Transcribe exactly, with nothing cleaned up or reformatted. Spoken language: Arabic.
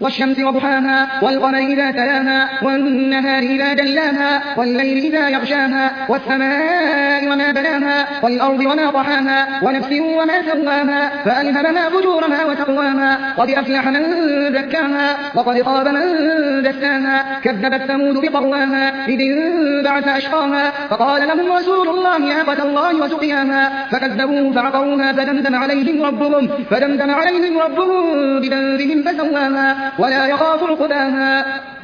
والشمس وضحاها والقمر إذا تلاها والنهار إذا جلاها والليل إذا يغشاها والسماء وما بناها والأرض وما طحاها ونفس وما سواها فألهمها فجورها وتقواها قد أفلح من زكاها وقد خاب من دساها كذبت ثمود بطغواها إذ انبعث أشقاها فقال لهم رسول الله ناقة الله وسقياها فكذبوه فعقروها فدمدم عليهم ربهم فدمدم عليهم ربهم بذنبهم فسواها ولا يخاف عقباها.